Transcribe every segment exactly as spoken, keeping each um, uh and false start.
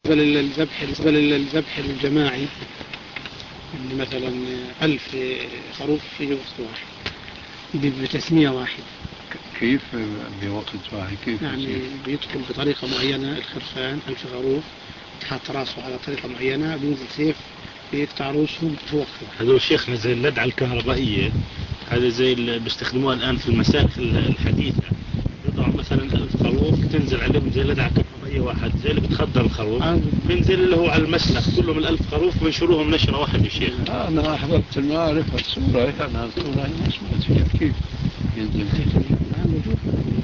للذبح للذبح الجماعي اللي مثلا ألف خروف في وقت واحد بتسمية واحد. كيف بوقت واحد؟ كيف يعني يصير؟ بيدخل بطريقة معينة الخرفان ألف خروف تحط راسه على طريقة معينة، بينزل سيف بيقطع رؤوسهم في وقت واحد. هذول شيخنا زي اللدعة الكهربائية، هذا زي اللي بيستخدموها الآن في المساكن الحديثة، يضع مثلا ألف خروف تنزل عليهم زي اللدعة الكهربائية واحد، زي اللي بتخدر الخروف آه. بينزل اللي هو على المسلخ كلهم الألف خروف وينشروهم نشرة واحد يا شيخ. آه أنا أحببت المعرفة الصورة، أنا الصورة ما سمعت كيف ينزل موجود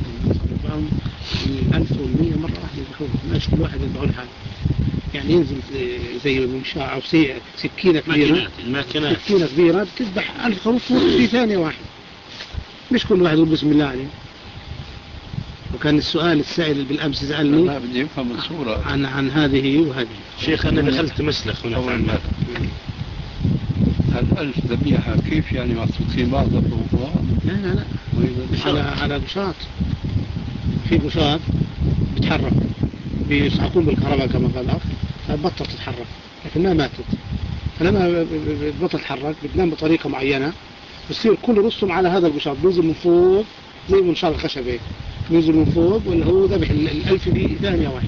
الألف والمية مرة واحدة يذبحوها، ماش كل واحد يذبحوا لحاله، يعني ينزل زي ممشاة أو سكينة كبيرة، الماكينات سكينة كبيرة بتذبح ألف خروف في ثانية واحدة، مش كل واحد يقول بسم الله عليه. وكان السؤال السائل بالأمس سألني أنا بدي أفهم الصورة عن عن هذه وهذه. شيخ أنا دخلت مسلخ هنا في عمان. الألف ذبيحة كيف يعني محطوطين بعضها فوق بعض؟ لا لا لا على على بساط، في بساط بتحرك بيسحقون بالكهرباء كما قال الأخ، فبطل تتحرك لكن ما ماتت، فلما بطل تتحرك بتنام بطريقة معينة بتصير كل رسم على هذا البساط، بينزل من فوق زي منشار الخشب هيك، بينزل من فوق واللي هو ذبح الألف دي ثانية واحدة.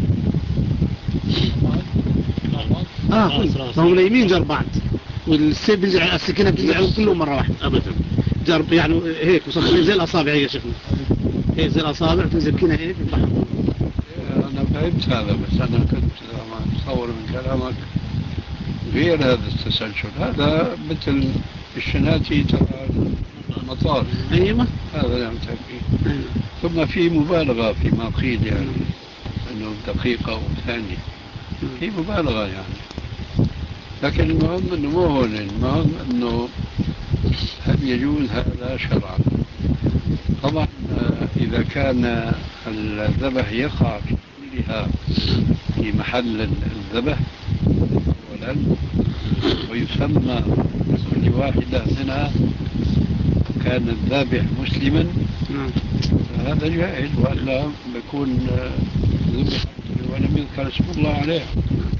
اه فهم اليمين جنب بعض والسيف بينزل على السكينة بتنزل عليهم كلهم مرة واحدة أبدا، جرب يعني هيك وصفر زي الأصابع هي يا شيخنا، هيك زي الأصابع تنزل كينا هيك البحر. أنا فهمت هذا، بس أنا كنت أتصور من كلامك غير هذا التسلسل، هذا مثل الشناتي تبع المطار. أيوة هذا يعني فيه. أيوة. ثم في مبالغة فيما قيل يعني أنه دقيقة وثانية، في مبالغة يعني، لكن المهم أنه مو هون، المهم أنه هل يجوز هذا شرعا؟ طبعا إذا كان الذبح يقع كلها في محل الذبح أولا ويسمى كل واحدة منها كان الذابح مسلما فهذا جائز، وألا يكون ذبح ولم يذكر اسم الله عليه.